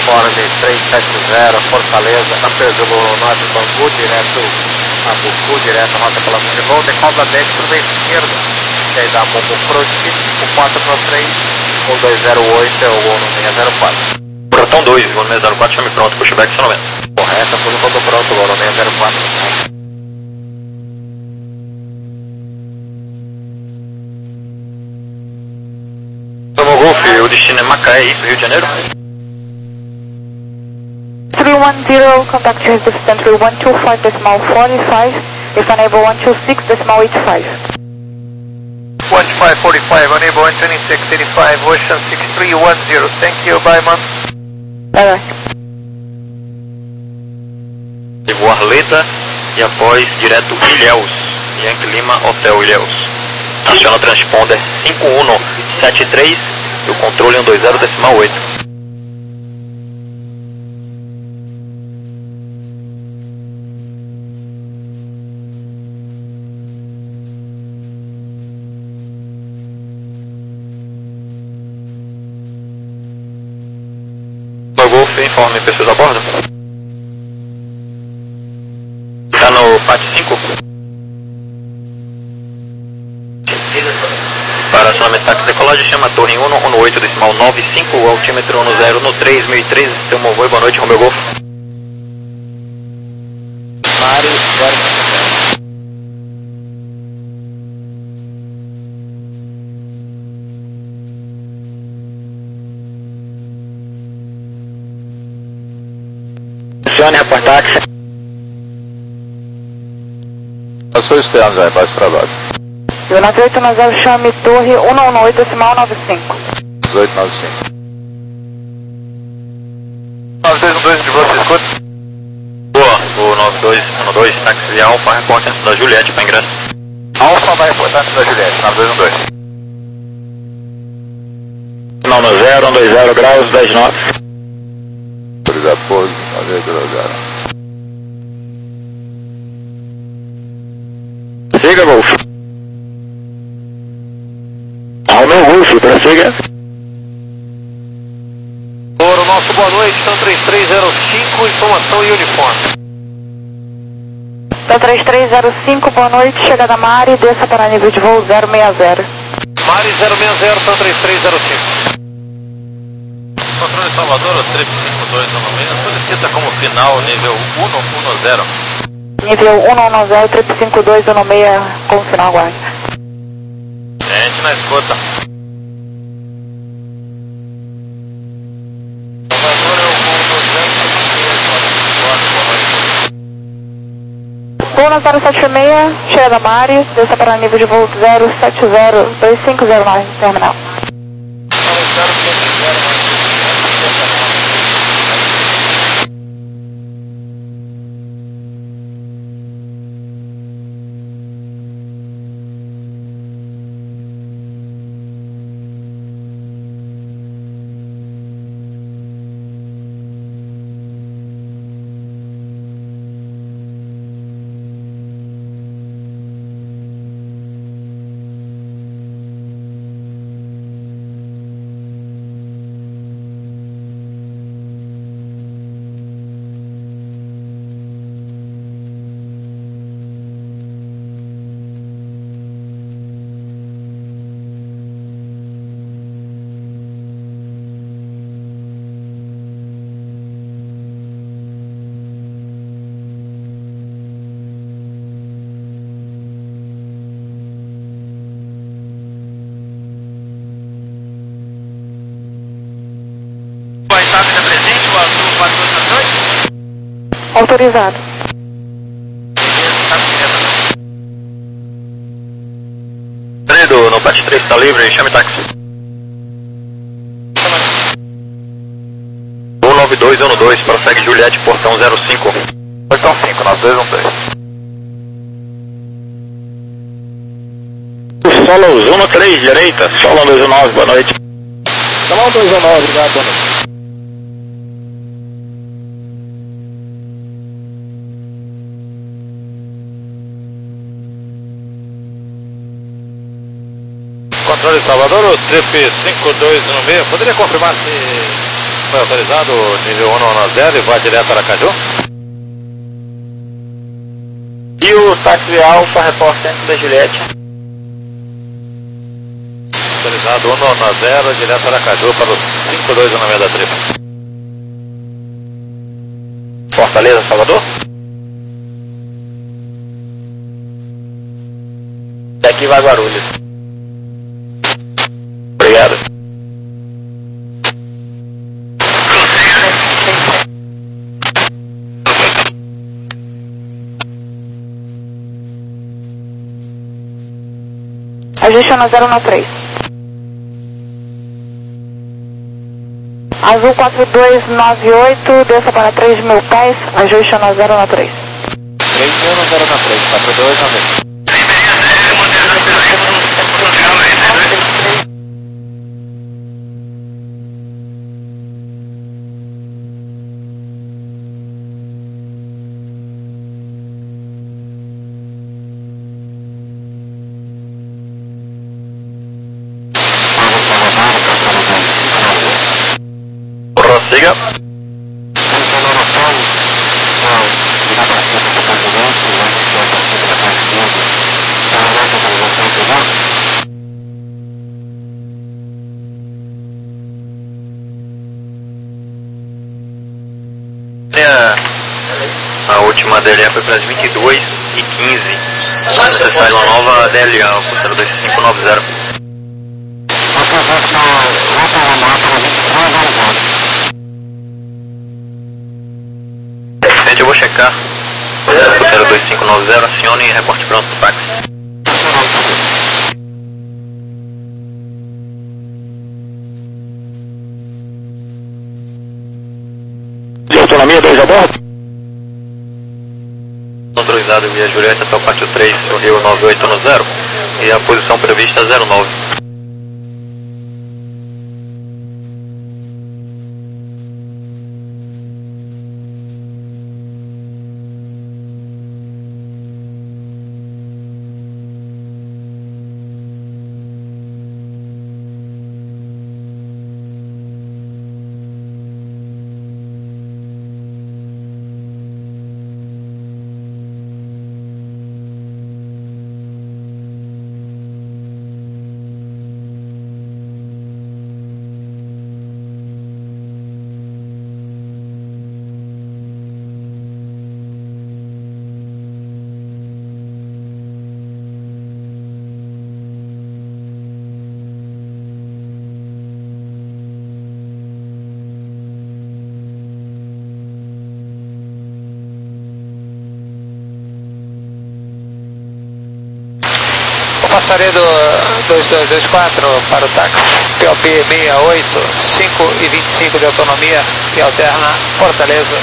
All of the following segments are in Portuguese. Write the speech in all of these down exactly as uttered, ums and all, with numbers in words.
Ordem três sete zero, Fortaleza, Amperzelo Norte, Bangu, direto a Bucu, direto, rota pela de volta, e cobra dez para a esquerda, e aí dá Momo Proxy, o quatro para três, um dois zero oito é o voo no seis zero quatro. Portão dois, voo no seis zero quatro, chame pronto, pushback acionamento. Correta, tudo todo pronto, voo no seis zero quatro. Tamo Golf, o destino é Macaé, isso, Rio de Janeiro? three one zero, contact your distance three one two five decimal forty-five, if unable one two six decimal eighty-five. one two five forty-five, unable one twenty-six eighty-five, Ocean six three one zero, thank you, bye man. Bye bye. E voo Arleta e após direto Ilhéus, Yankee Lima, Hotel Ilhéus. Aciona o transponder cinco um sete três e o controle um dois zero decimal oito. Golf, informe pessoas a bordo. Está no P A T cinco. Para acionamento táxi decolagem, chama a torre um um oito decimal nove cinco, o altímetro um zero um três mil e treze, seu movoi, boa noite, Romeo Golf. Mari, agora. Acione, reportáxi. Eu sou externo já, embaixo de trabalho. E o nove oito nove zero, chame torre um um oito decimal nove cinco. dezoito nove cinco. nove dois um dois de você, escuta? Boa, o nove dois um dois, táxi Alfa, reporte antes da Juliette para ingresso. Alfa vai reportar antes da Juliette, nove dois um dois. Final no zero, um dois zero graus, dez nove. Obrigado, pouso, nove oito zero. Siga, Golf. Romeo Golf, prossiga. Ouro, nosso boa noite, então três três zero cinco, informação e uniforme. Então três três zero cinco, boa noite, chegada a Mari, desça para nível de voo zero seis zero. Mari zero seis zero, então três três zero cinco. Controle Salvador, o trip cinco dois um seis, solicita como final nível um um zero. Nível um um zero, trip cinco dois um seis, como final aguarde. Gente na escuta. Salvador é o voo do Voo na zero sete seis, chegada a Mari, desça para nível de voo zero sete zero dois cinco zero nove, terminal. Autorizado. Fredo, no P A T três está livre, chame táxi. um nove dois um dois, prossegue Juliette, portão zero cinco. Portão cinco, nove dois um dois. Solo um três, direita, Solo dois um nove, boa noite. Solo dois um nove, obrigado, boa noite. Controle Salvador, o trip cinco dois um seis, poderia confirmar se foi autorizado, nível um no zero e vai direto a Aracaju. E o táxi Alfa, reporte centro da Juliette. Autorizado um no zero, direto a Aracaju para o cinco dois um nove da tripa. Fortaleza, Salvador. Daqui vai Guarulhos. Obrigado. Ajuste na zero um três. Azul quatro dois nove oito, desça para três mil pés, ajuste na zero um três. três mil no zero um três, quatro dois nove oito. Prossiga. A última D L A foi para as vinte e duas e quinze. Vai necessário uma nova D L A, o zero dois cinco nove zero. Gente, eu vou checar. zero dois cinco nove zero, acione e reporte pronto do táxi. De autonomia dois a bordo. Autorizado via Julieta até o pátio três, o Rio nove oito um zero. E a posição prevista zero nove. Passaredo dois dois dois quatro para o táxi P O P seis oito, cinco e vinte e cinco de autonomia e alterna Fortaleza.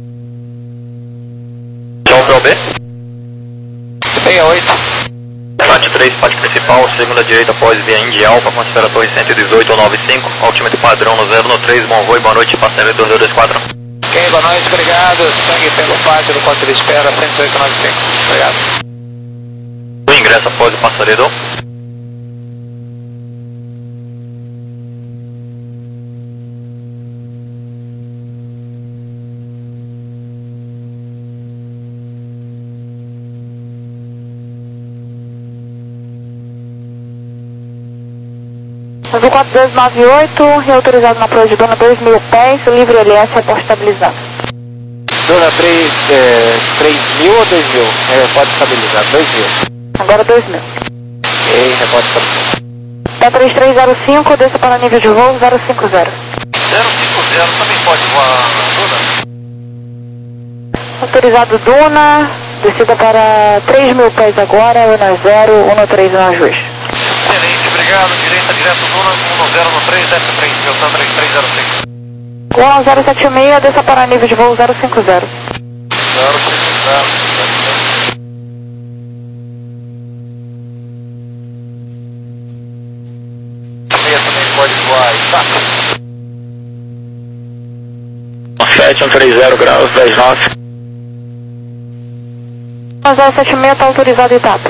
João P O B? seis oito. Pátio três, pátio principal, segunda direita após via Indy Alfa, atmosfera torre cento e dezoito nove cinco, altímetro padrão no zero no três, bom voo e boa noite, passaredo dois dois dois quatro. Ok, boa noite, obrigado. Segue pelo pátio do ponto de espera cento e dezoito nove cinco. Obrigado. O ingresso após o passaredo. Azul quatro dois nove oito, reautorizado na proa de Dona dois mil pés, livre L S, reporte estabilizado. Dona três, é, três mil ou dois mil? É, pode estabilizar, dois mil. Agora dois mil. Ok, reporte estabilizado. P três três zero cinco, desça para nível de voo zero cinco zero. zero cinco zero também pode voar na Duna? Autorizado Duna, descida para três mil pés agora, um zero um três no ajuste. Excelente, obrigado. Direita direto Duna, um zero um três, F três, Delta três três zero cinco. um zero sete seis, desça para nível de voo zero cinco zero. zero cinco zero. Também pode voar Itaca. sete um três zero graus, dez nove. um zero sete seis está autorizado Itape.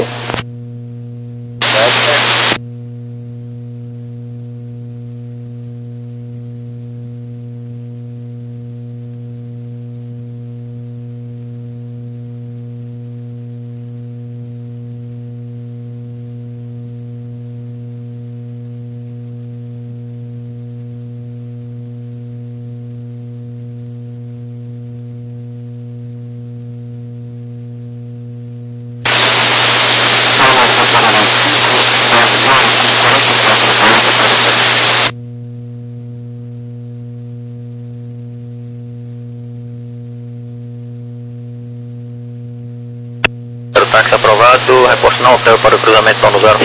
táxi aprovado, reporte não hotel para o cruzamento nono zero.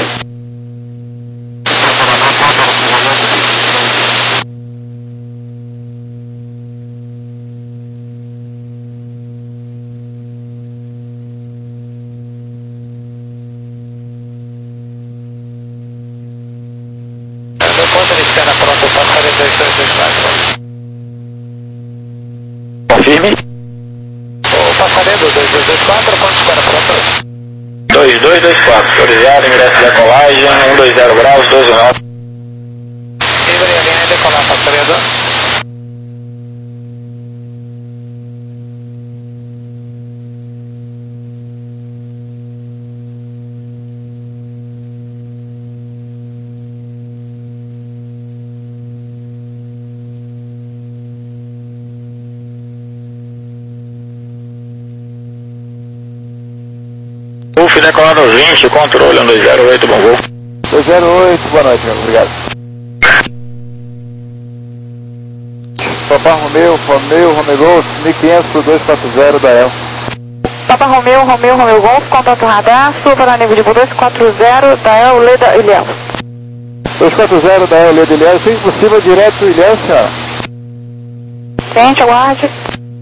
Depois ele espera pronto, passaria dois dois dois quatro. Confirme. O passaredo dois dois dois quatro, quando espera pronto? dois dois dois quatro, autorizado, ingresso de decolagem, cento e vinte graus, doze nove. Livre a linha de decolar, passaredo. Uf, decolado aos vinte, controle um dois zero oito, bom voo. dois zero oito, boa noite, amigo, obrigado. Papa Romeu, Romeu, Romeu Golf, mil e quinhentos por dois quatro zero da E L. Papa Romeu, Romeu, Romeu Golf, contato radar, sul para nível de voo dois quatro zero da E L, Leda, Ilhéus. dois quatro zero da E L, Leda, Ilhéus, se possível, direto Ilhéus, senhora. Gente, aguarde.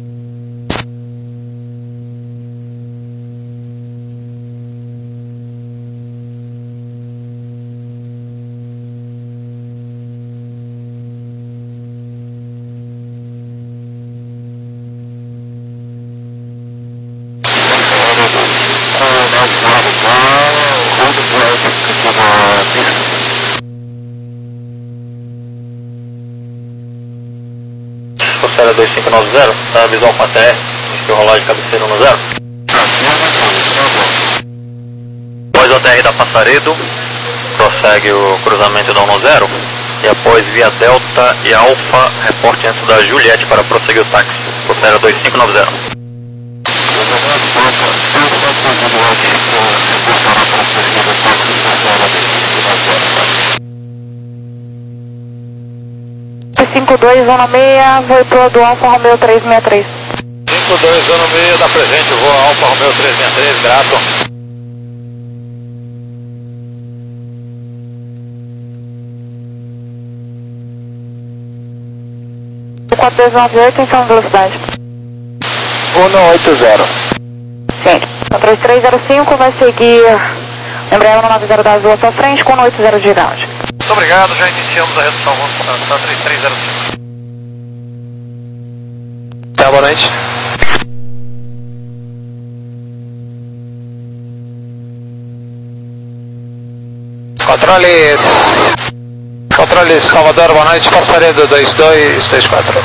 Forçada dois cinco nove zero, tá a visão com a T R, que o rolagem de cabeceira no zero. Após o T R da Passaredo, prossegue o cruzamento da um zero e após via Delta e Alfa, reporte antes da Juliette para prosseguir o táxi. Forçada dois cinco nove zero. cinco dois zero seis, voo pro do Alfa Romeo três seis três. cinco dois zero seis, dá presente, voo Alfa Romeo três seis três, grato. quatro dois nove oito, então velocidade. um oito zero. Sim, então três três zero cinco vai seguir Embraer um nove zero da Azul à sua frente com um oito zero de ground. Muito obrigado, já iniciamos a redução, vamos para três três zero cinco. Tá, boa noite. Controles. Controles Salvador, boa noite, passaredo dois dois dois quatro.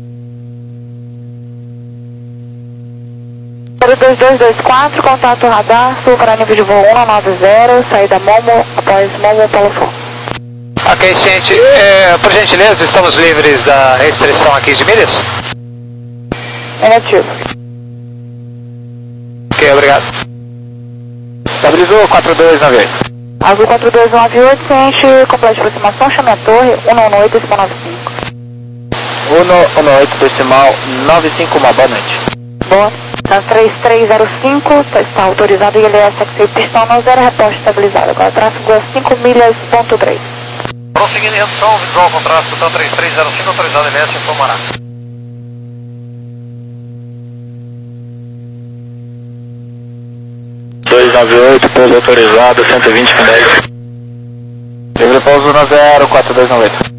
dois dois dois quatro, contato radar, sul para nível de voo um nove zero, saída Momo, após Momo Paulo Fonte. Ok, ciente. É, por gentileza, estamos livres da restrição a quinze milhas? Negativo. Ok, obrigado. Estabilizou quatro dois nove oito. Azul quatro dois nove oito, ciente, complete de aproximação, chame a torre, um nove oito, decimal nove cinco. um oito decimal nove cinco, uma boa noite. Boa. Então três três zero cinco, está autorizado I L S X pistão no zero, reposte estabilizado. Agora tráfego a cinco milhas, ponto três. Prosseguindo em redução, visual com tráfego, então três três zero cinco, autorizado I L S, informará. dois nove oito, pouso autorizado, cento e vinte com dez. Livre pouso no zero, quatro dois nove oito.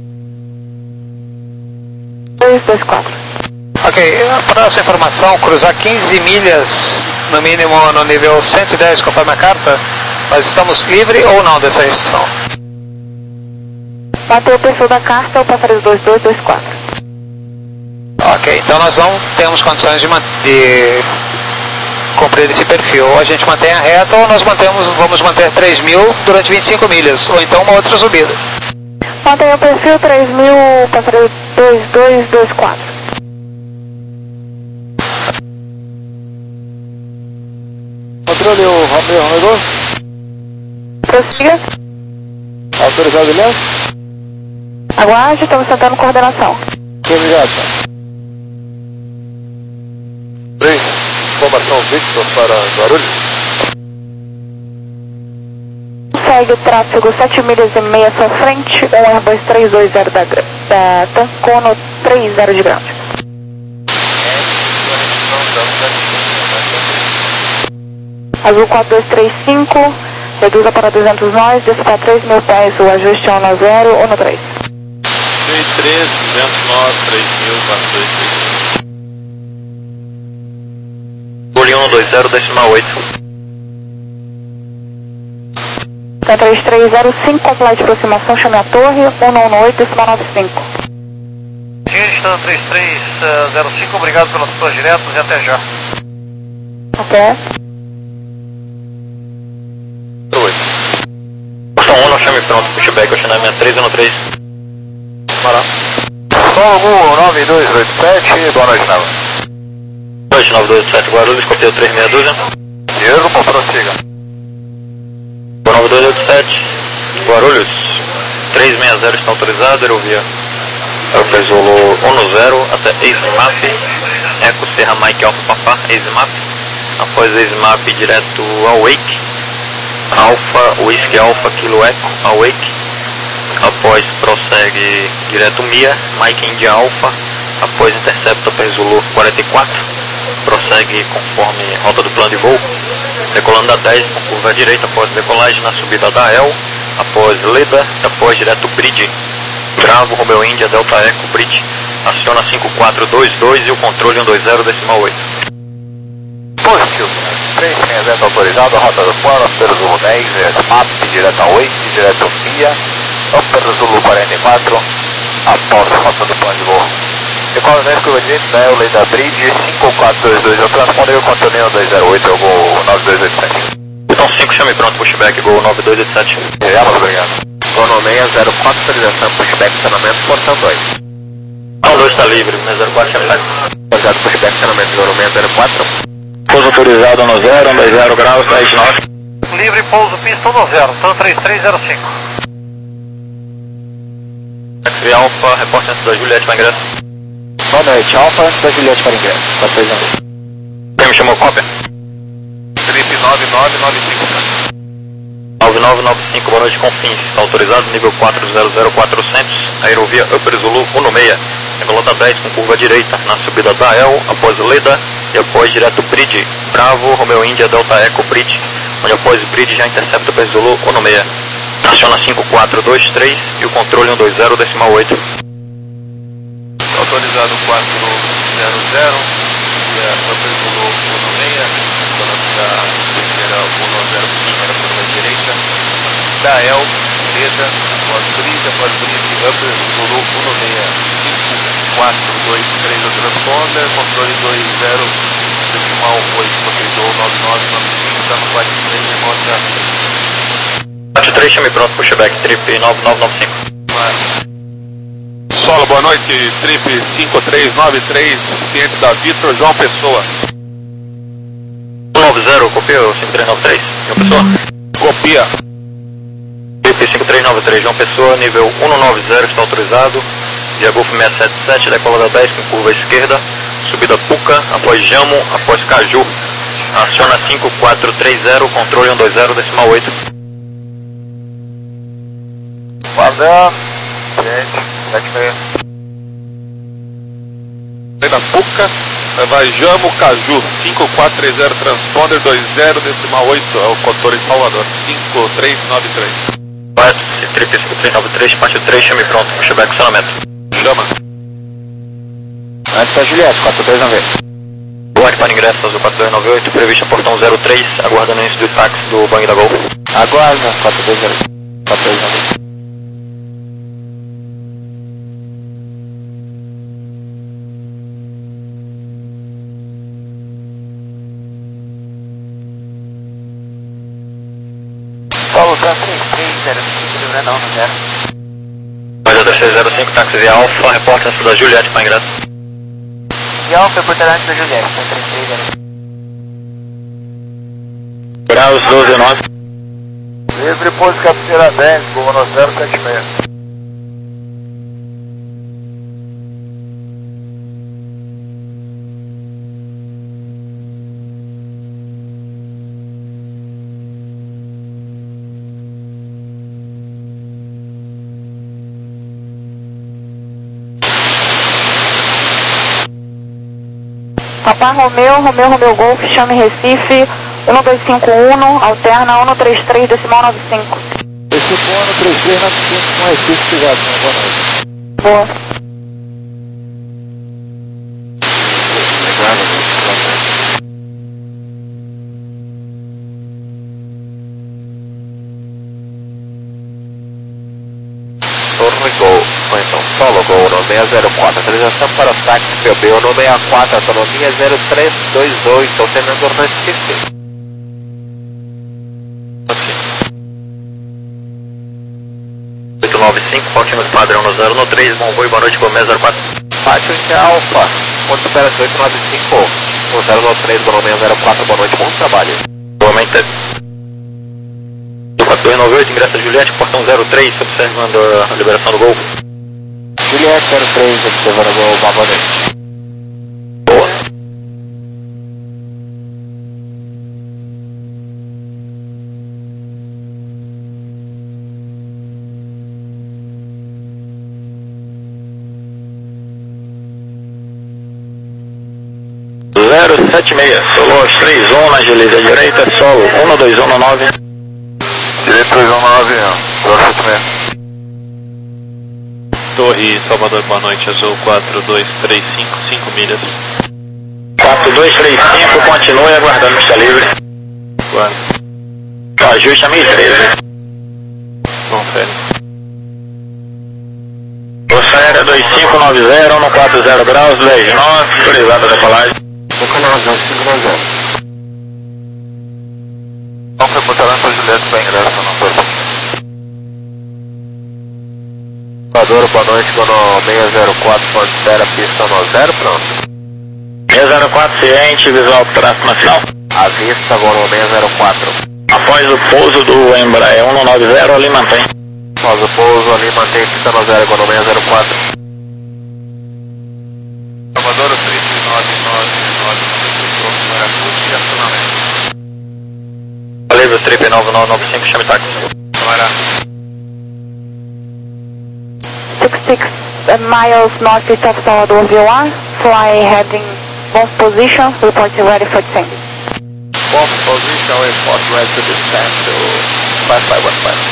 dois dois quatro. Ok, para essa informação, cruzar quinze milhas, no mínimo no nível cento e dez, conforme a carta, nós estamos livres ou não dessa restrição? Bateu o perfil da carta, o passaredo dois dois dois quatro. Ok, então nós não temos condições de, de cumprir esse perfil. Ou a gente mantém a reta ou nós mantemos, vamos manter três mil durante vinte e cinco milhas, ou então uma outra subida. Mantém o perfil três mil, passaredo dois dois dois quatro. Controle o Romeu, Romeu Golf. Prossiga. Autorizado Ilhéus? Aguarde, estamos tentando coordenação. Muito obrigado, senhor. três, informação Victor para Guarulhos. segue tráfego sete milhas e meia à sua frente, um Airbus três dois zero da, da Tancono três zero de ground. Azul quatro dois três cinco, reduza para duzentos nós, desça para três mil pés, o ajuste é um nove zero, um três. três três, duzentos nós, três mil, quatro dois três. Controle um dois zero, decimal oito. Tá três três zero cinco, complete de aproximação, chame a torre, um nove oito, decimal nove cinco. Está três três zero cinco, obrigado pelas suas diretas e até já. Até. Boston um, chame pronto, pushback, Ocean sessenta e três um três. Bora. Solo nove dois oito sete, boa noite, Nava. Boa noite, nove dois oito sete, Guarulhos, copiou três meia dúzia. Diego, por prossiga. nove dois oito sete, Guarulhos, três seis zero está autorizado, aerovia Alfa Zulu um zero até EasyMap, Eco Serra Mike Alfa Papá, EasyMap, após EasyMap direto ao Wake, Alfa, Whisky Alfa, Kilo Eco, ao Wake, após prossegue direto Mia, Mike India Alfa, após intercepta para Zulu quarenta e quatro, prossegue conforme rota do plano de voo, decolando da dez com curva à direita após decolagem na subida da El, após Leda, após direto Bridge, Bravo, Romeo India, Delta Eco, Bridge, aciona cinco quatro dois dois e o controle um dois zero, decimal oito. Positivo, três seis zero autorizado, rota do plano, Upper Zulu dez, map, direto ao Wake, direto Mia, Upper Zulu quarenta e quatro, após rota do plano de voo. Decola dez, curva direita, da El, Leda Bridge, cinco quatro dois dois, eu transpondei o controle um dois zero oito, eu vou nove dois oito sete. Então cinco, chame pronto, pushback, Gol nove dois oito sete. Já, muito obrigado. Sono seis zero quatro, autorização, pushback, estacionamento, portão dois. Não, dois está livre, seis zero quatro, chame back. Autorizado, pushback, estacionamento, Sono seis zero quatro. Pouso autorizado no zero, um dois zero graus, dez nove. Livre, pouso, pista no zero, então três três zero cinco. Taxi Alfa, repórter antes da Juliette para ingresso. Boa noite, Alfa antes da Juliette para ingresso. quatro três um. Quem me chamou cópia? Trip nove nove nove cinco. nove nove nove cinco, boa noite, Confins. Está autorizado, nível quatro zero zero quatrocentos, aerovia Upper Zulu um seis, regulada dez com curva direita, na subida da El, após Leda e após direto Bridge, Bravo, Romeo India, Delta Eco, Bridge, onde após Bridge já intercepta Upper Zulu um seis. Aciona cinco quatro dois três e o controle um dois zero, decimal oito. Autorizado quatro zero zero, e a Upper Zulu um seis, zona da terceira um nove zero, primeira curva direita, da El, Leda, após Bridge, após Bridge, Upper Zulu um seis, cinco quatro dois três, o transponder, controle dois zero, decimal oito, autorizou nove nove nove cinco, está no quatro três, remota. quatro três, chame pronto, pushback, trip nove nove nove cinco. Solo, boa noite, trip cinco três nove três, ciente da Vitor, João Pessoa. um nove zero, copiou, cinco três nove três, João Pessoa. Copia. Trip cinco três nove três, João Pessoa, nível um nove zero, está autorizado. Via Golf seiscentos e setenta e sete, decolada dez com curva esquerda, subida Puca, após Jamo, após Caju. Aciona cinco quatro três zero, controle um dois zero, decimal oito. Guardando, gente, sete meia. Vem na Puca, vai Jamo, Caju, cinco quatro três zero, transponder dois zero, decimal oito, é o controle em Salvador, cinco três nove três. Correto, Trip cinco três nove três, parte três, chame pronto, pushback, acionamento. Chama. Antes da Juliette, quatro três nove. Boa para ingresso, Azul quatro dois nove oito, previsto portão zero três, aguardando o início do táxi do Bang da Gol. Aguarda, quatro dois zero. quatro três nove. Solo três três zero cinco, livrando um zero. três três zero cinco, táxi via Alfa, repórter antes da Juliette para ingresso. E Alfa, portarante da Juliette, três três zero cinco. Graus doze nove. Livre, pouso cabeceira dez, voo no zero sete seis. Papai Romeu, Romeu, Romeu Golf, chame Recife, um dois cinco um, alterna um três três, decimal nove cinco. Recife um três três nove cinco com Recife, obrigado, boa noite. Boa. Torre Gol, ou então Solo Gol no seis zero quatro, autorização para o táxi P B no seis quatro, autonomia zero três dois oito, alternando Recife. oito nove cinco, Altímetro padrão no zero três, bom voo e boa noite, Gomé zero quatro. Pátio de Alfa, ponto operação oito nove cinco, no zero três, Gomé zero quatro, boa noite, bom trabalho. Igualmente. quatro dois nove oito, ingressa Juliette, portão zero três, observando a liberação do gol. Juliette zero três, observando o gol, boa noite. Boa. zero sete seis, solo três um, na gelida direita, solo um dois um nove. Direito três um nove, zero sete seis. Torre Salvador, boa noite, azul quatro dois três cinco, cinco milhas. quatro dois três cinco, continue aguardando pista livre. Guarda. Ajuste a mil e treze. Confere. Força aérea dois cinco nove zero, no quatro zero graus, dez nove, autorizada a decolagem. Decolagem, cinco nove zero. Vamos reportar para Juliette para ingresso no corpo. Equador, boa noite, no seis zero quatro, considera pista no zero, pronto. seis zero quatro, ciente, visual para tráfego nacional. A vista, no seis zero quatro. Após o pouso do Embraer um nove zero, ali mantém. Após o pouso, ali mantém pista no zero, no seis zero quatro. Salvador, três nove nove nove, Maracuja e acionamento. Valeu, trip nove nove nove cinco, chame táxi. Câmara. six miles northeast of Salvador V one, fly heading both positions, reporting ready for descent. Both position, report ready to descend to five five one five.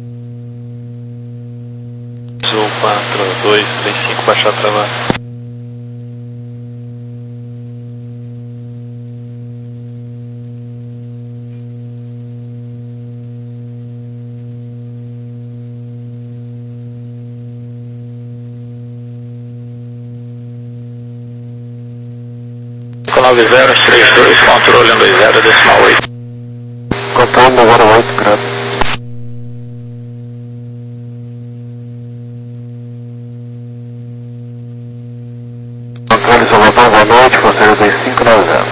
Azul quatro dois três cinco, baixar travar. nove zero três dois, controle um dois zero, decimal oito. Controle um zero oito, grande. Controle Salvador, boa noite, Força dois cinco nove zero.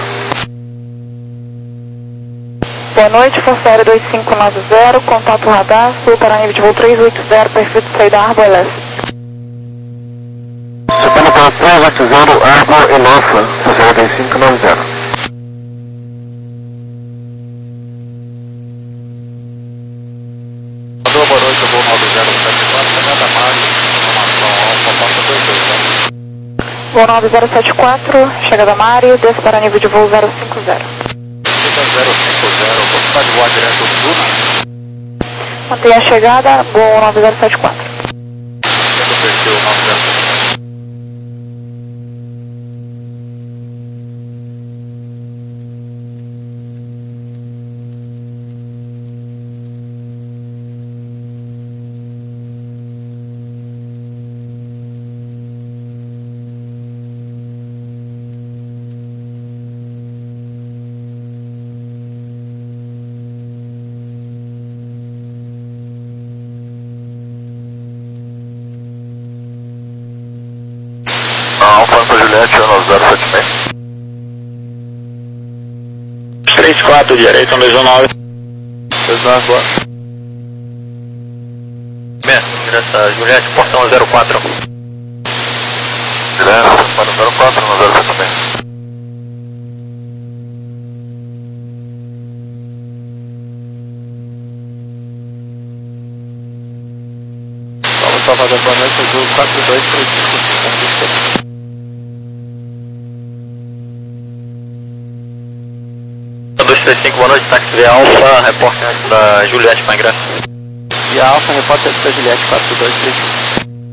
Boa noite, Força Aérea dois cinco nove zero, contato radar, sul para nível de voo três oito zero, perfil de saída Arbor Leste. Subindo para três oito zero, Arbor e Nossa, Força dois cinco nove zero. Boa noite, eu vou nove zero sete quatro, chegada Mário, informação alfa, porta dois dois. Voo nove zero sete quatro, chegada Mário, desce para nível de voo zero cinco zero. zero cinco zero, velocidade voar direto do Duna. Mantenha a chegada, voo nove zero sete quatro. Sendo perfil nove zero sete quatro. Alfa para Juliette, no zero sete seis. três quatro, direito um dois um nove. três nove agora. Ingressa Juliette, portão zero quatro. Direto para o zero quatro, no zero sete seis. Salvador, boa noite, azul quatro dois três cinco cinco. sete três cinco, boa noite, táxi Via Alfa, repórter da Juliette para ingresso. Via Alfa, repórter da Juliette quatro dois três cinco.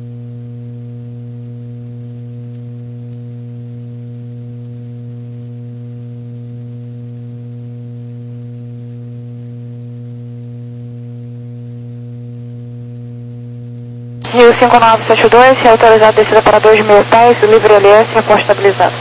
Rio cinco nove sete dois, se autorizado descida para dois mil pés, livre L S, repórter estabilizado.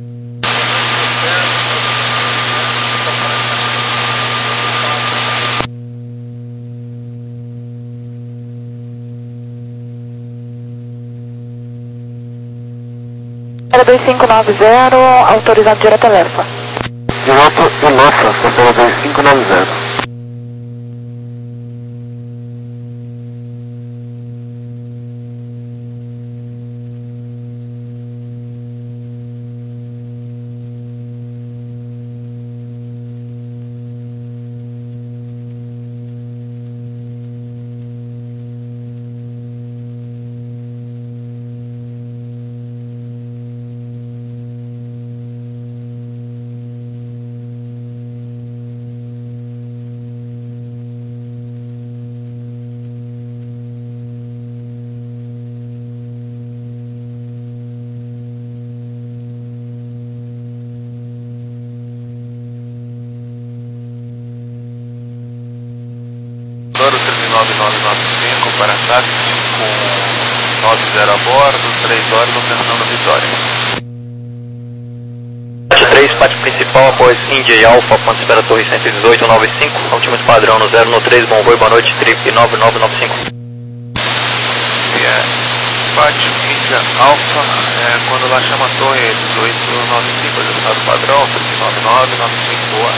dois cinco nove zero, autorizado direto a Lefa. Direto a Lefa, Santana dois cinco nove zero. treze nove nove nove cinco para táxi com nove zero a bordo, três horas operação da Vitória. sete três, parte principal após India e Alfa, ponto espera Torre cento e dezoito nove cinco, altímetro padrão no zero no três, bom voo, boa noite, trip nove nove nove cinco. E é Pátio India Alfa, é, quando lá chama Torre dezoito nove cinco, resultado padrão, trip nove nove nove cinco, boa.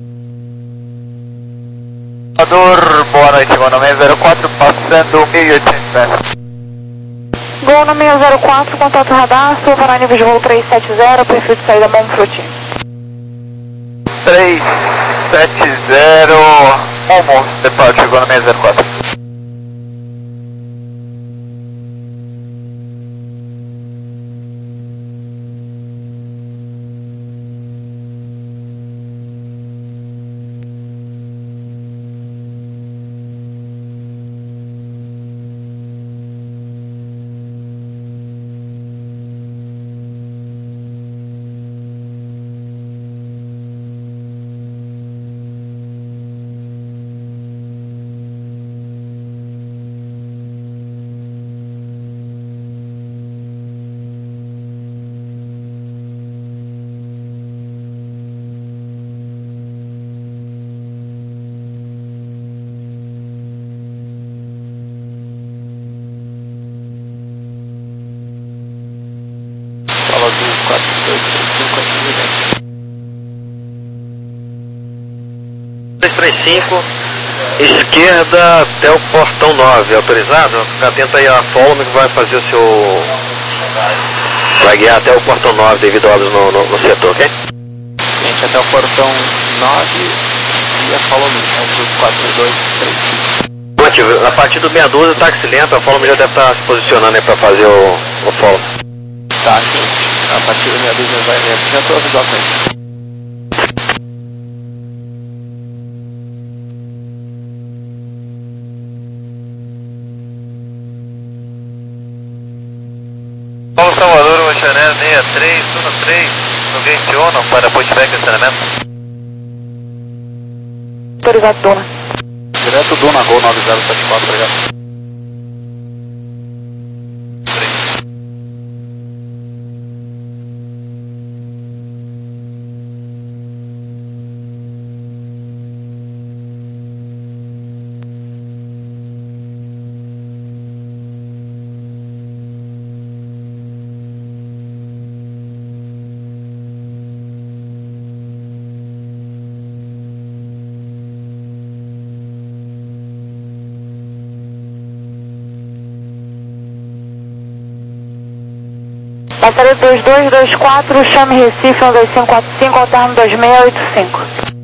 Boa noite, meu nome é zero quatro, passando mil e oitocentos metros. Gol no meio zero quatro, contato radar, sul para nível de voo três sete zero, perfil de saída Monfruti. três sete zero, Momo, departure, gol no meio zero quatro. três três cinco, esquerda até o portão nove, autorizado? Fica atento aí a Follow que vai fazer o seu... vai guiar até o portão nove devido a obras no, no, no setor, ok? Gente, até o portão nove e a Follow Me, quatro dois três cinco. A partir do meia dúzia, táxi lento, a Follow Me já deve estar se posicionando aí para fazer o, o follow. Tá, gente, a partir do meia dúzia vai mesmo, já estou avisando com ele. Paulo Salvador, Oceané sessenta e três, um três, convencionam para pushback estacionamento. Autorizado Duna. Direto Duna, Gol nove zero sete quatro, obrigado. Passaria dois dois dois quatro, chame Recife um dois cinco quatro cinco, alterno dois seis oito cinco.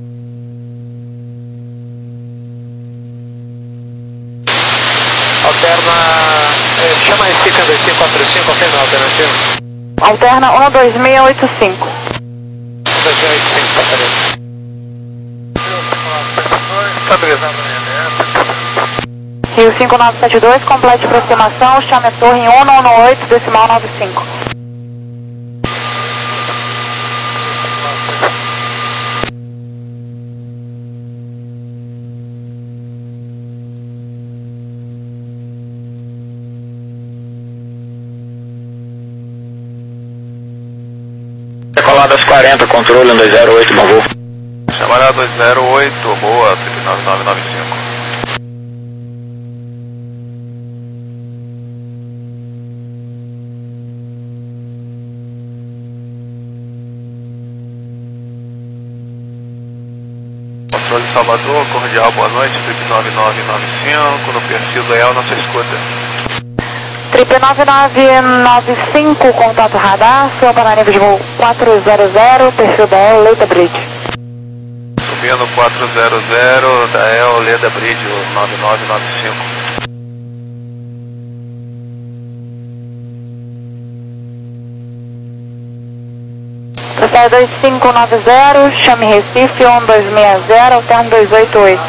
Alterna, é, chama Recife um dois cinco quatro cinco, alterna a alternativa. Alterna um dois seis oito cinco. um dois seis oito cinco, passaria. estabilizando a L S. Rio cinco nove sete dois, complete aproximação, chame a torre em um um oito, decimal nove cinco. Decoladas quarenta, controle um dois zero oito, Bangu. Chamada dois zero oito, boa, nove nove nove cinco. Controle Salvador, cordial, boa noite, trip nove nove nove cinco, no perfil do E L, nossa escuta. Trip nove nove nove cinco, contato radar, sua para nível de voo quatro zero zero, perfil da E L, Leda Bridge. Subindo quatro zero zero, da E L, Leda Bridge, nove nove nove cinco. Profile dois cinco nove zero, chame Recife, um dois seis zero, alterno dois oito oito.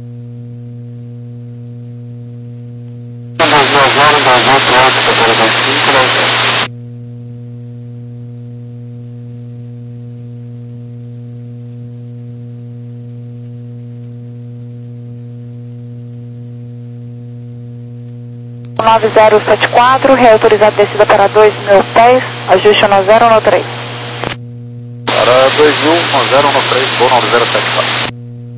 nove zero sete quatro, reautorizado descida para dois mil pés, ajuste no zero no três. Para dois mil, um zero um três, voo nove zero sete quatro.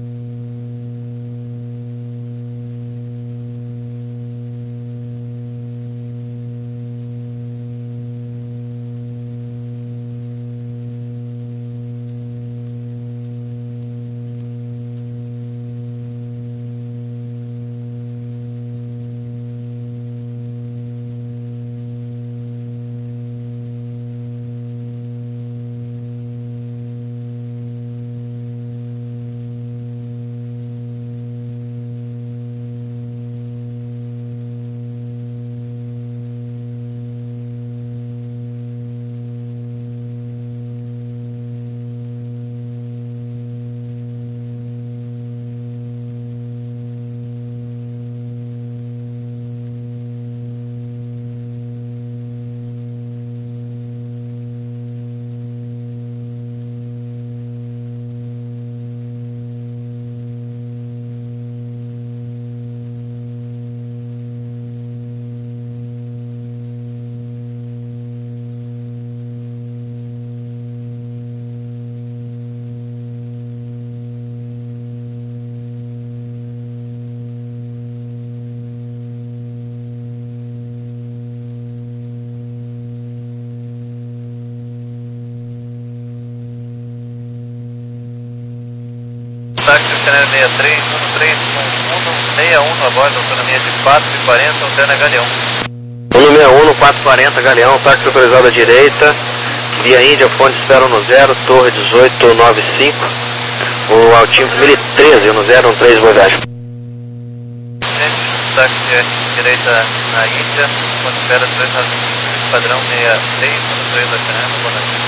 Táxi sessenta e três, um três um, sessenta e um, a voz, autonomia de quatro e quarenta, alterna Galeão. um sessenta e um, quatro quarenta, Galeão, táxi autorizado à direita, via Índia, fonte espera no zero, torre dezoito nove cinco, o Altinho mil treze no zero um três, boa viagem. Táxi direita na Índia, fonte espera três nove cinco, padrão sessenta e três, um três, alterna, boa noite.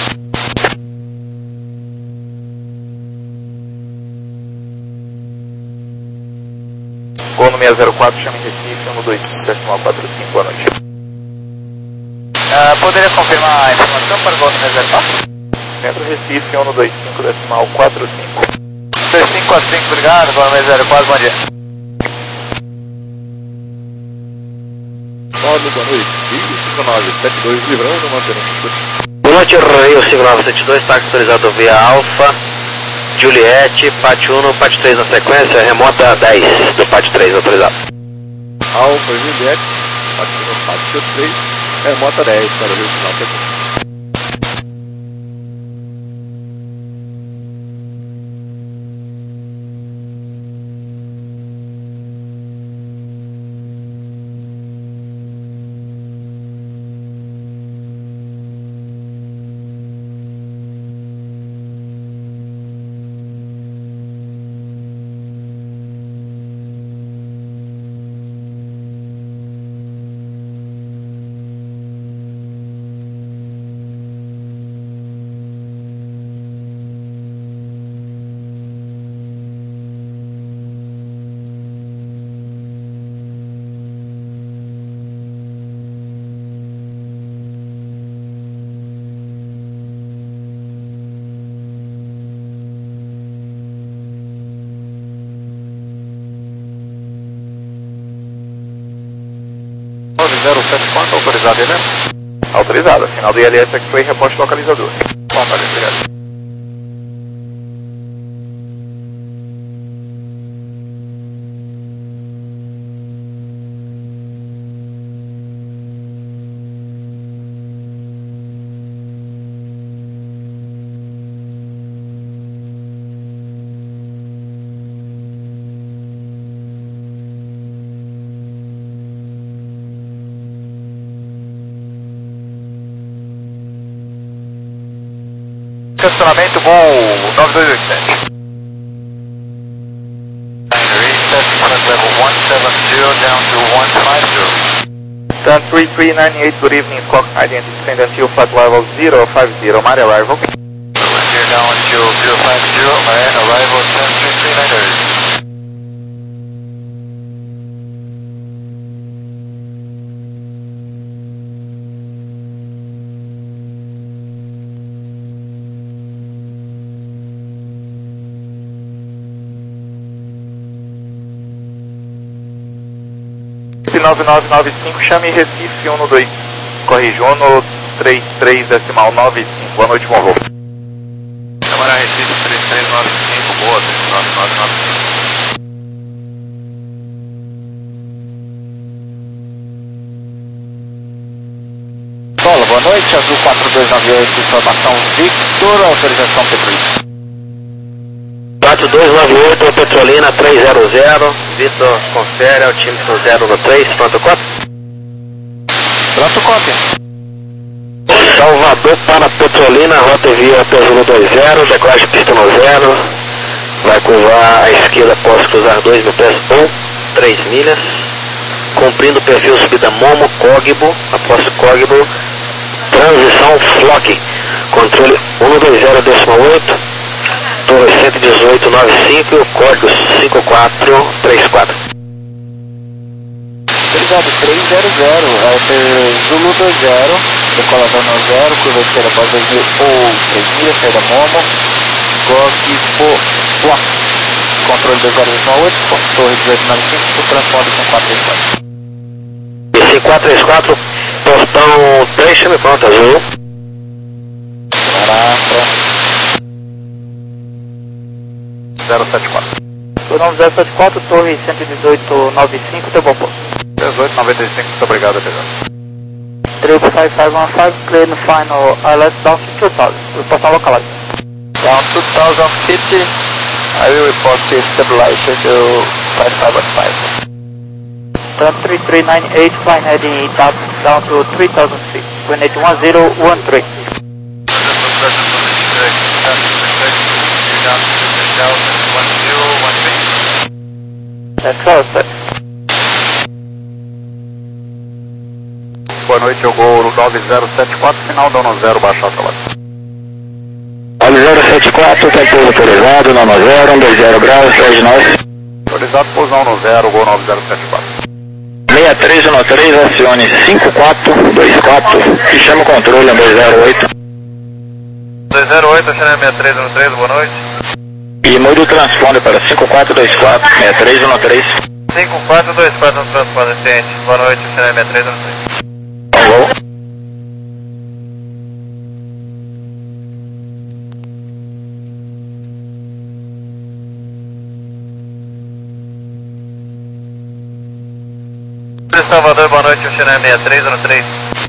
Gol no seis zero quatro, chame Recife, um dois cinco, decimal quatro cinco, boa noite. Uh, poderia confirmar a informação para o gol no seis zero quatro? Centro Recife, um dois cinco, decimal quatro cinco. dois cinco quatro cinco, obrigado, gol no seis zero quatro, bom dia. nove, boa noite. Rio cinco nove sete dois, livrando, mantendo. Boa noite, Rio cinco nove sete dois, táxi autorizado via Alfa, Juliette, Pátio um, Pátio três na sequência, remota dez do Pátio três autorizado. Alfa, Juliette, Pátio um, Pátio três, remota dez para o Rio cinco nove sete dois. zero sete quatro, autorizado, Helena? Autorizado, final do I L S X-Ray, reposte localizador. Bom, valeu, obrigado. Estacionamento Gol nove dois oito sete. Sun three three nine eight, good evening, Squawk Identity, descend until flight level zero five zero, my arrival. Here down until zero five zero, my arrival Sun three three nine eight. nove nove nove cinco, chame Recife um dois, corrige Uno três três decimal nove cinco, boa noite, bom voo. Câmara Recife três três nove cinco, boa, três nove nove nove cinco. Solo, boa noite, Azul quatro dois nove oito, informação Victor, autorização Petrolina. quatro dois nove oito, Petrolina três zero zero, Vitor, confere ao time zero um três, pronto, cópia? Pronto, cópia. Salvador para Petrolina, rota via P dois zero, decolagem pista no zero, vai curvar à esquerda após cruzar dois mil pés ou três milhas, cumprindo o perfil subida Momo, Cogbo, após Cogbo, transição Flock, controle um dois zero decimal oito, torre cento e dezoito nove cinco, código cinco quatro três quatro. Obrigado, três zero zero, Zulu dois zero, decolador no zero, curva esquerda após dois mil ou três milhas, saída Momo, Cogbo, Flock, controle dois zero decimal oito, torre dezoito nove cinco, transponder cinco quatro três quatro. E cinco quatro três quatro, portão três, chame pronto, Azul. Caraca. zero sete quatro. nove zero sete quatro, torre cento e dezoito nove cinco, teu bom posto. dezoito noventa e cinco, muito obrigado, obrigado. Triple five five one five, clear no final, I let down to two thousand, reporting localized. Down two thousand fifty, I will report the stabilizer to five five one five. Turn three three nine eight, flying heading top, down to three thousand feet, wind eight one zero one three. That's all, sir. Boa noite, eu vou nove zero sete quatro, final da Uno zero, baixar a lá. nove zero sete quatro, tempo autorizado, Uno zero, um dois zero graus, três nove. Autorizado, pousão Uno zero, gol nove zero sete quatro. seis três um três, acione cinco quatro dois quatro e chama o controle um dois zero oito. dois zero oito, acione seis três um três, boa noite. E mude o transponder para cinco quatro dois quatro, seis três um três. cinco quatro dois quatro no transponder, ciente. Boa noite, acione seis três um três. Alô? Salvador, boa noite, acione seis três um três.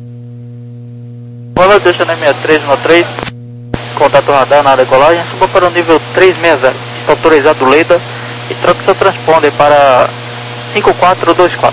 Boa noite, acione seis três um três. Contato radar na decolagem, suba para o nível três seis zero, está autorizado Leda e troque seu transponder para cinco quatro dois quatro.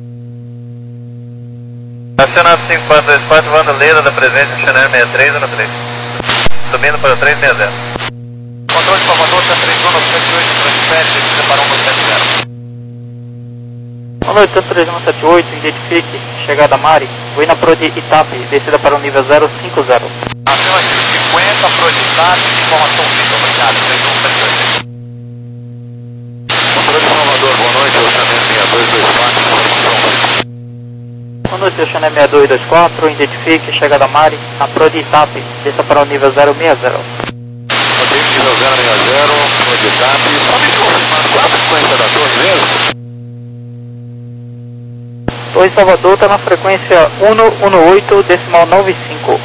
Acionado cinco quatro dois quatro, Wanda Leda da presença, acione seis três um três. Subindo para o três seis zero. Controle de Salvador, Sun três um nove sete oito, transfere, descida para um dois sete zero. Boa noite, Sun três um sete oito, identifique, chegada Mari, Wina Prodi Itape, descida para o nível zero cinco zero. Afirmativo cinquenta, Proditado, informação Vitor, obrigado, três um sete oito. Controle de Salvador, boa noite, Oceaneiro seis dois dois quatro. Boa noite, Oceaneiro seis dois dois quatro, identifique, chegada Mari, a Prodi Itape, desça para o nível zero seis zero. Ok, nível zero seis zero, Proditado, somente confirmando qual a frequência da torre mesmo? Oi Salvador, está na frequência cento e dezoito, decimal noventa e cinco.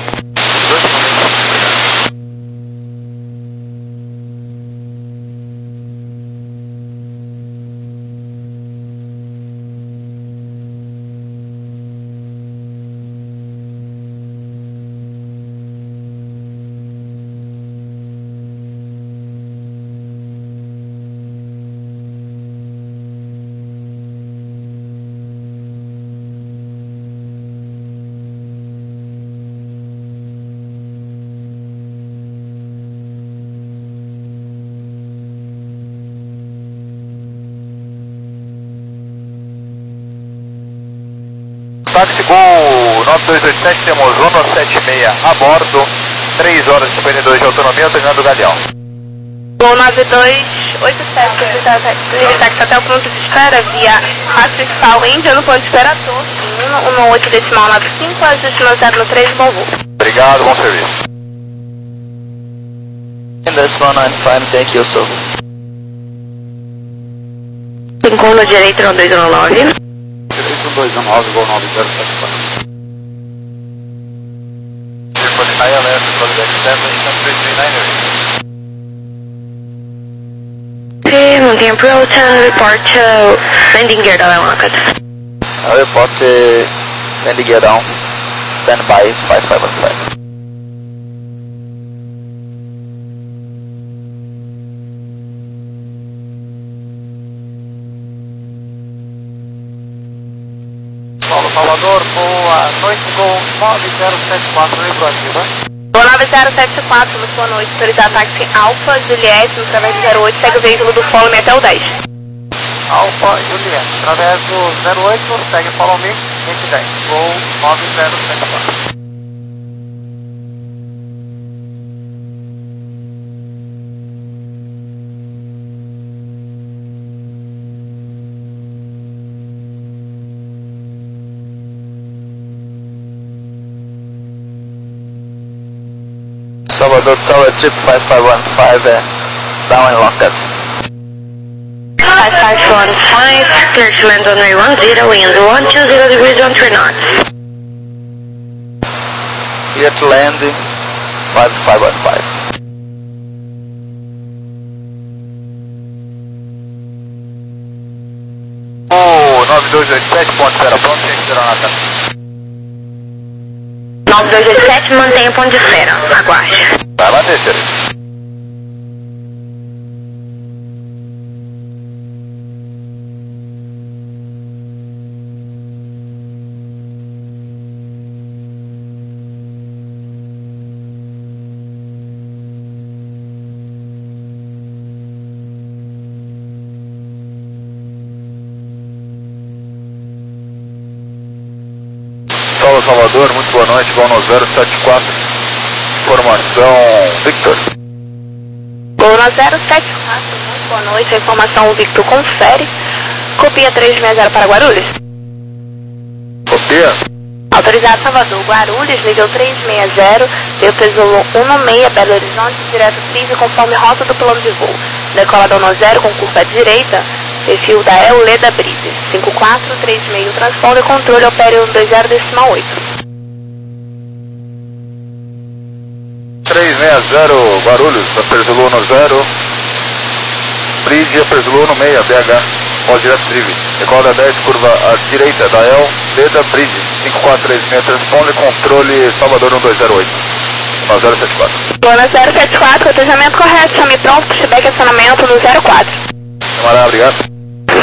Táxi Gol nove dois oito sete, temos um sete seis a bordo, três horas e cinquenta e dois de autonomia, terminando o Galeão. Gol nove dois oito sete, livre táxi até o ponto de espera via Rastro Índia no ponto de espera Torre, um oito decimal nove cinco, ajuste no zero no três, bom voo. Obrigado, bom serviço. Decimal nove cinco, thank you, sir. cinco no direito no dois um nove. dois um nove, Gol nove zero sete quatro. Telefone High Alert, Code sete, três três nove. Okay, moving approach and report to landing gear down, Rocket. I report uh, landing gear down, stand by five five one five. Paulo Salvador, boa noite, Gol nove zero sete quatro, Brasil, né? Gol nove zero sete quatro, muito boa noite, autorizar táxi Alfa, Juliette, no através do zero oito, segue o veículo do Follow Me até o dez. Alfa, Juliette, através do zero oito, segue o Follow Me, vinte e dez, Gol nove zero sete quatro. Salvador Tower, Trip five five one five, uh, down and locked. five five one five, clear to land on runway one zero, wind one two zero degrees, one three knots. Here to land, five five one five. Oh, nove dois oito sete, ponto zero, pronto, tem que tirar na tela. nove dois oito sete, mantenha o ponto de espera, aguarde. Vai lá, terceiro. Paulo Salvador, muito boa noite, Gol no zero sete quatro, informação Victor. Gol no zero sete quatro, muito boa noite, a informação Victor confere, copia trezentos e sessenta para Guarulhos. Copia. Autorizado Salvador, Guarulhos, nível trezentos e sessenta, deu peso dezesseis, Belo Horizonte, direto Trise, conforme rota do plano de voo. Decolador no zero com curva à direita, perfil da Euleda Brise, cinco quatro três seis, transponder controle, opere um dois zero decimal oito. trezentos e sessenta, Guarulhos, apertou no zero, Bridge, apertou no meio, B H, pós direto Trive, decola dez, curva à direita da El, Leda Bridge, cinco quatro três seis, transponder controle, Salvador um dois zero oito, no zero sete quatro. Lona zero sete quatro, cotejamento correto, chame pronto, pushback acionamento no zero quatro. Camarada, obrigado.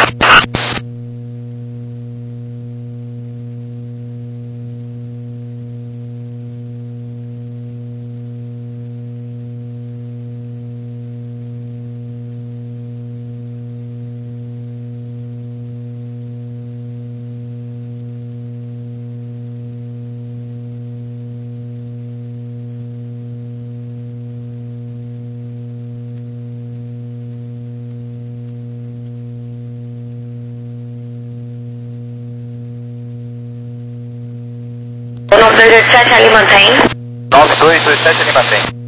nove dois oito sete, ali mantém. nove dois dois sete, ali mantém.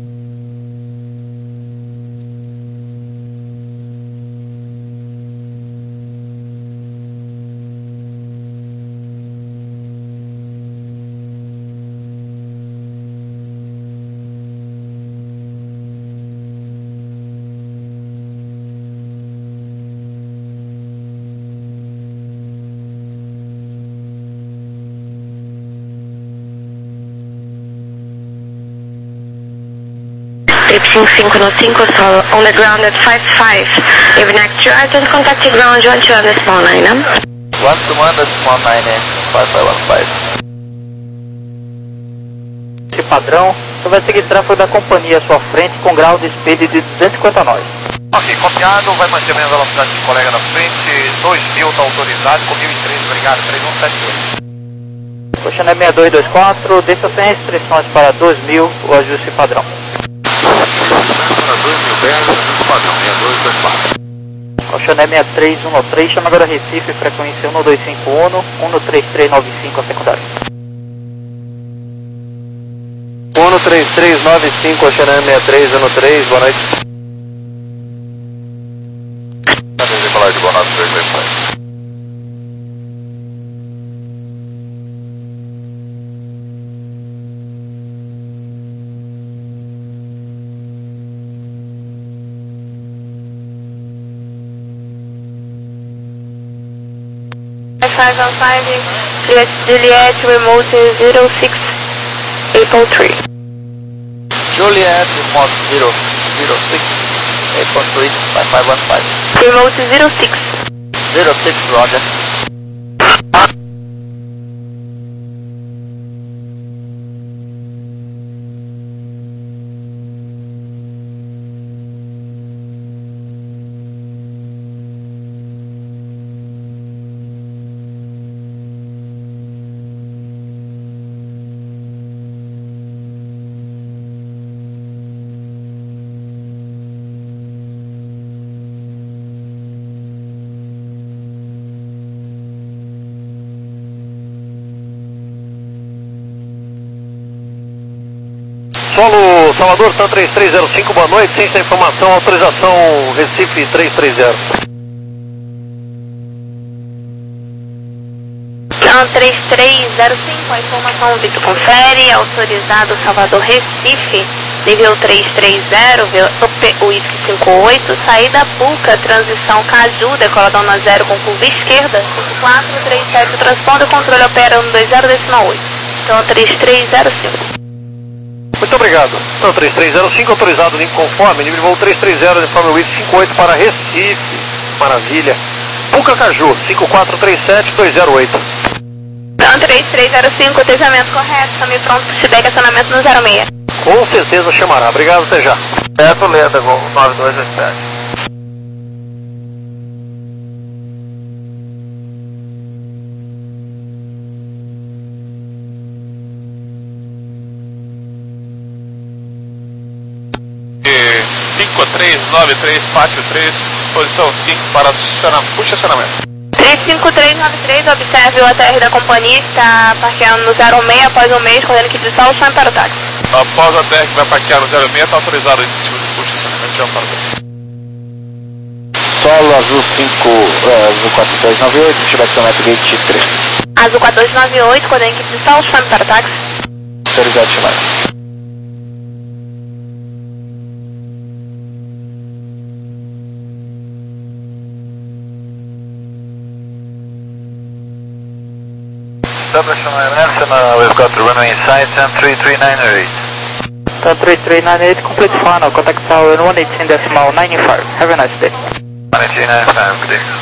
cinco cinco no cinco solo, on the ground at five five. If next you are just contacting ground one two on the small nine, um? one to one, the small nine, five five one five. Esse padrão, você vai seguir tráfego da companhia à sua frente com grau de speed de duzentos e cinquenta nós. Ok, copiado, vai manter a mesma velocidade de colega na frente, dois mil está autorizado, com mil e três, obrigado, três um sete oito. Oceanet seis dois dois quatro, desça sem restrições para dois mil, o ajuste padrão. Para dois mil pés, ajuste padrão, seis dois dois quatro. Oceanet seis três um três, chama agora Recife, frequência um dois cinco um, um três três nove cinco a secundária. um três três nove cinco, Oceanet seis três um três, boa noite. Falar de Bonato dois dois quatro. five one five, Juliet, Juliet remote zero six April three. Juliet, remote zero zero six, April three, five five one five. Remote zero six. zero six, roger. Solo Salvador, T A M três três zero cinco, boa noite, ciência da informação, autorização Recife três três zero. Não, três três zero cinco, a informação Vitor confere, autorizado Salvador Recife, nível três três zero, Whisky cinco oito, saída Puca, transição Caju, decola Dona zero com curva esquerda, cinco quatro três sete, transponder, controle opera um dois zero decimal oito, então três três zero cinco. Muito obrigado. Então, três três zero cinco, autorizado, link conforme, nível de voo três três zero, uniforme Whisky cinco oito para Recife. Maravilha. Puca Caju, cinco quatro três sete dois zero oito. Então, três três zero cinco, deslizamento correto, também pronto para feedback, acionamento no zero seis. Com certeza chamará. Obrigado, até já. Certo, Leda, nove dois dois sete. cinco três nove três quatro três, posição cinco para acionamento, puxa acionamento. três cinco três nove três, observe o A T R da companhia, está parqueando no zero seis após um mês, correndo equipe de solo, chame para o táxi. Após a T R que vai parquear no zero seis, está autorizado em cima de puxa acionamento, chama para o táxi. Solo Azul cinco, Azul quatro dois nove oito, feedback acionamento gate três. Azul quatro dois nove oito, correndo equipe de solo, chame para o táxi. Autorizado chamar. Establish on National, we've got the runway inside, T A M three three nine eight. T A M three three nine eight, complete final, contact tower one eighteen decimal nine five. Have a nice day. one eighteen ninety-five, good day.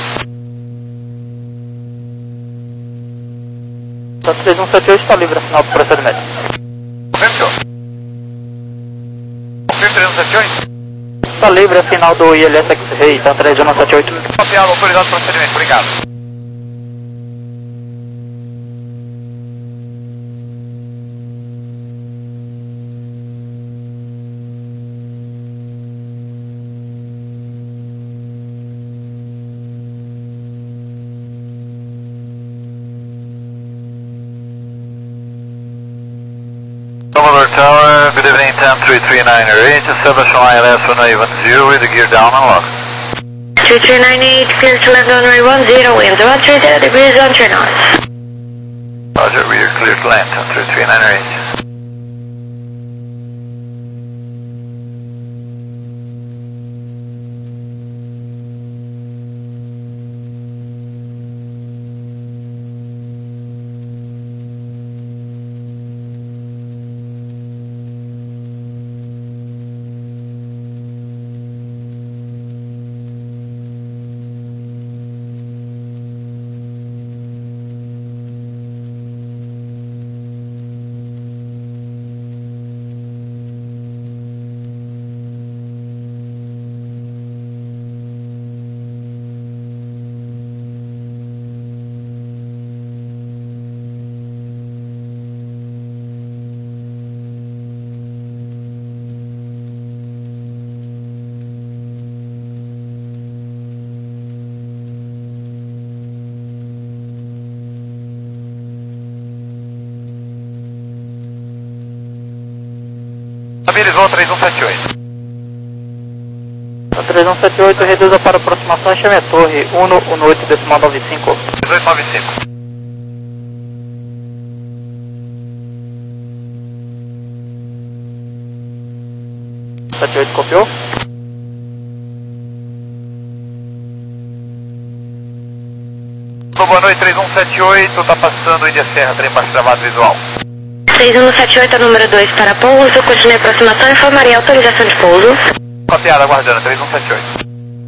T A M três um sete oito está livre, final do procedimento. Confirme, senhor. Confirme três um sete oito. Está livre, final do I L S X-Ray, T A M três um sete oito. Copiado, autorizado o procedimento, obrigado. Salvador Tower, good evening, T A M three three nine eight, establish on I L S runway one zero with the gear down and lock. three three nine eight, clear to land runway one zero, winds one three zero degrees, on turn on. Roger, we are clear to land, T A M three three nine eight. três um sete oito. três um sete oito, reduza para aproximação, chame a torre um um oito decimal nove cinco. dezoito nove cinco. sete oito, copiou? Boa noite, três um sete oito, tá passando o Índia Serra, trem baixo travado visual. três um sete oito, número dois para pouso, continue a aproximação, informaria autorização de pouso. Copiado, aguardando, três um sete oito.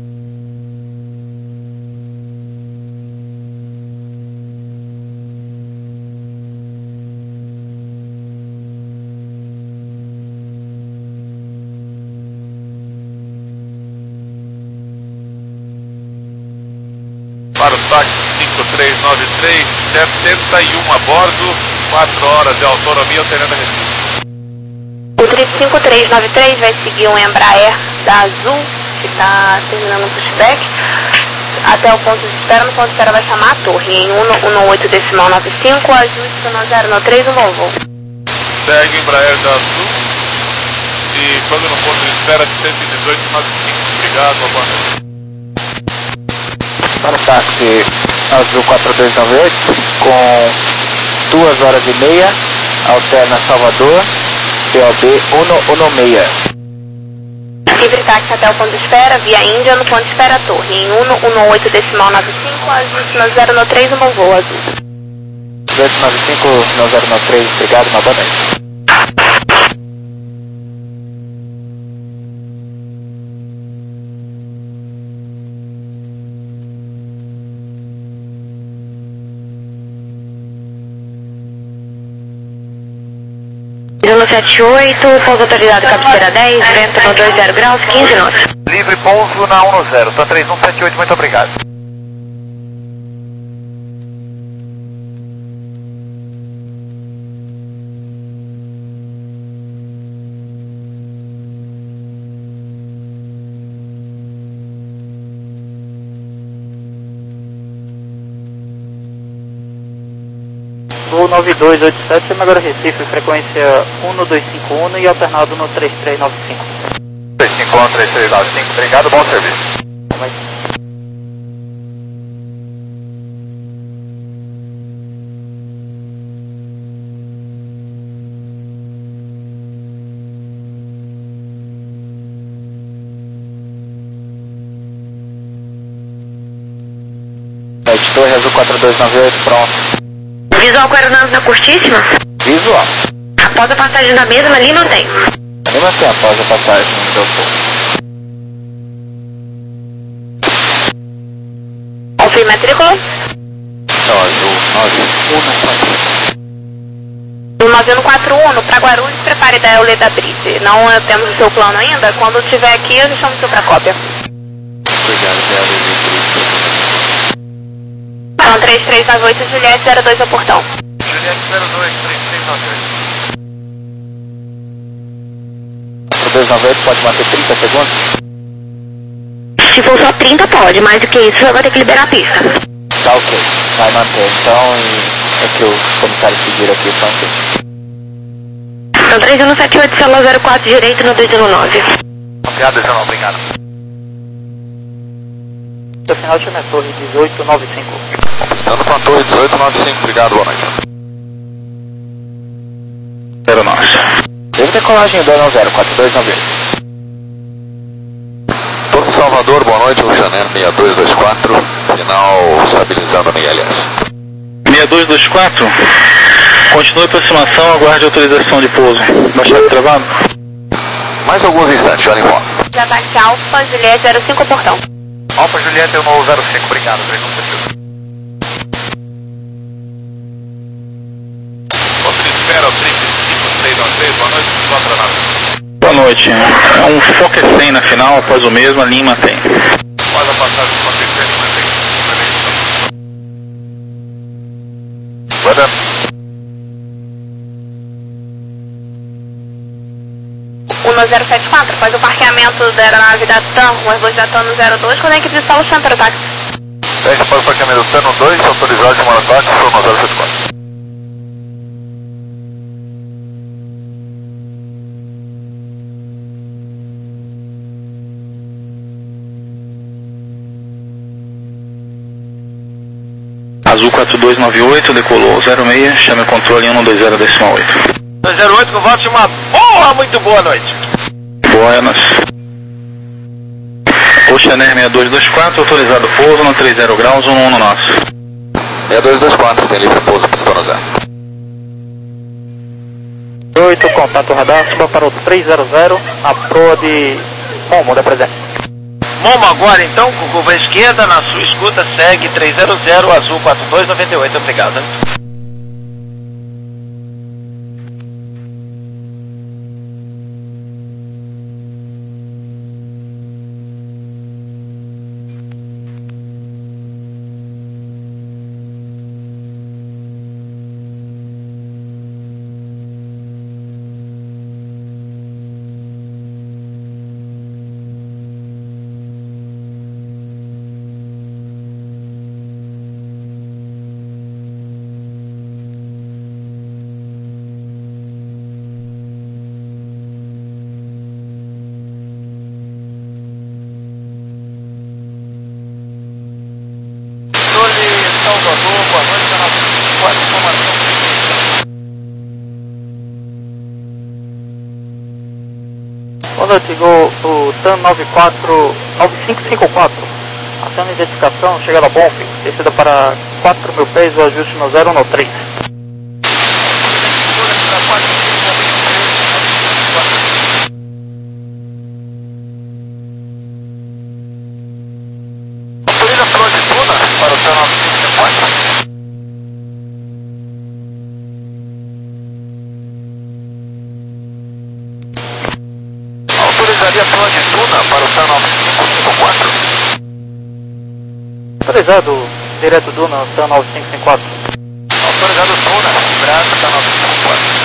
Para o táxi cinco três nove três, setenta e um a bordo, quatro horas de autonomia alternando a Recife. O trip cinco três nove três vai seguir um Embraer da Azul, que está terminando o pushback, até o ponto de espera. No ponto de espera vai chamar a torre em um um oito decimal nove cinco, ajuste no zero no três, um bom voo. Segue o Embraer da Azul e quando no ponto de espera cento e dezoito nove cinco. Obrigado, boa noite. Para o táxi Azul quatro dois nove oito, com duas horas e meia, alterna Salvador, P O B um um seis. Livre táxi até o ponto de espera, via Índia, no ponto de espera torre em um um oito decimal nove cinco, ajuste no zero no três, um bom voo, Azul. dois nove cinco no zero no três, obrigado, uma boa noite. zero sete oito, pouso autorizado cabeceira dez, vento no dois zero graus, quinze knots. Livre pouso na um zero, tá três um sete oito, muito obrigado. Voo nove dois oito sete, chama agora Recife, frequência um dois cinco um e alternado no três três nove cinco. três cinco um, três três nove cinco, obrigado, bom serviço. Torre Azul quatro dois nove oito, pronto. Visual com aeronave na curtíssima? Visual. Após a passagem da mesma, ali não tem. Ali não tem após a passagem do ponto. Confirme matrícula? Não, Azul nove um quatro. nove um quatro um, para Guarulhos, prepare da Euleda Brite. Não eh, temos o seu plano ainda. Quando tiver aqui, eu já chamo o seu para cópia. Obrigado, Euleda Brite. São três três nove oito, Juliette zero dois ao portão. Juliette zero dois, três três nove oito. quatro dois nove oito pode manter trinta segundos? Se for só trinta, pode. Mais do que isso, já vai ter que liberar a pista. Tá ok, vai manter então e é que os comissários pediram aqui, então ok. São três um sete oito, célula zero quatro, direito no dois um nove. Copiado, dezenove, obrigado. Seu final chama a torre dezoito nove cinco. Dando com a torre dezoito nove cinco, obrigado, boa noite. zero nove. Teve decolagem do zero quatro dois nove oito. Torre Salvador, boa noite, Rujaner seis dois dois quatro, final estabilizando a meia L S. seis dois dois quatro, continue a aproximação, aguarde autorização de pouso. Baixado travado? Mais alguns instantes, já informo. Já táxi Alfa, Juliette zero cinco, portão. Alfa Juliette um zero cinco, obrigado, três um sete oito. Ponto de espera, o trinta e cinco três nove três, boa noite, contra nada. Boa noite. É um Fokker cem na final, após o mesmo, a linha mantém. Após a passagem do Fokker cem, mantém. Guarda. um zero sete quatro, faz o parqueamento da aeronave da TAM, o Airbus da TAM no zero dois, quando a equipe de Paulo Centro, táxi. dez para o parqueamento do Tano dois, autorizado de monotáxi, foi um zero sete quatro. Azul quatro dois nove oito, decolou zero seis, chame o controle um dois zero decimal oito. dois zero oito, com voto de uma boa, muito boa noite. Buenas. Oceaner seis dois dois quatro, autorizado pouso no trinta graus, um no nosso. seis dois dois quatro, tem livre pouso, pistão no zero. oito, contato radar, suba para o trezentos, a proa de Momo, da presente. Momo agora então, com curva esquerda, na sua escuta, segue trezentos, Azul quatro dois nove oito, obrigado. Boa noite, Gol, o TAM nove quatro nove cinco cinco quatro, ação de identificação, chegada a bomb, descida para quatro mil pés, o ajuste no zero no três. Autoriza a proa de Tuna para o TAM nove cinco cinco quatro. Autorizaria a proa de Tuna para o TAM nove cinco cinco quatro. Autorizado, direto Duna, TAM nove cinco cinco quatro. Autorizado Tuna, braço TAM nove cinco cinco quatro.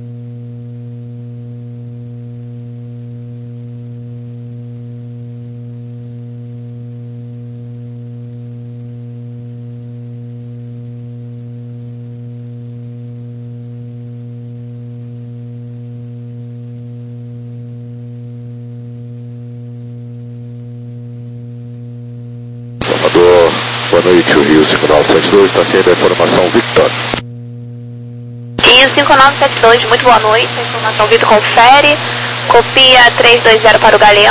Salvador, boa noite, o Rio cinco nove sete dois, está sendo a informação Victor. Rio cinco nove sete dois, muito boa noite, a informação Vitor confere, copia trezentos e vinte para o Galeão.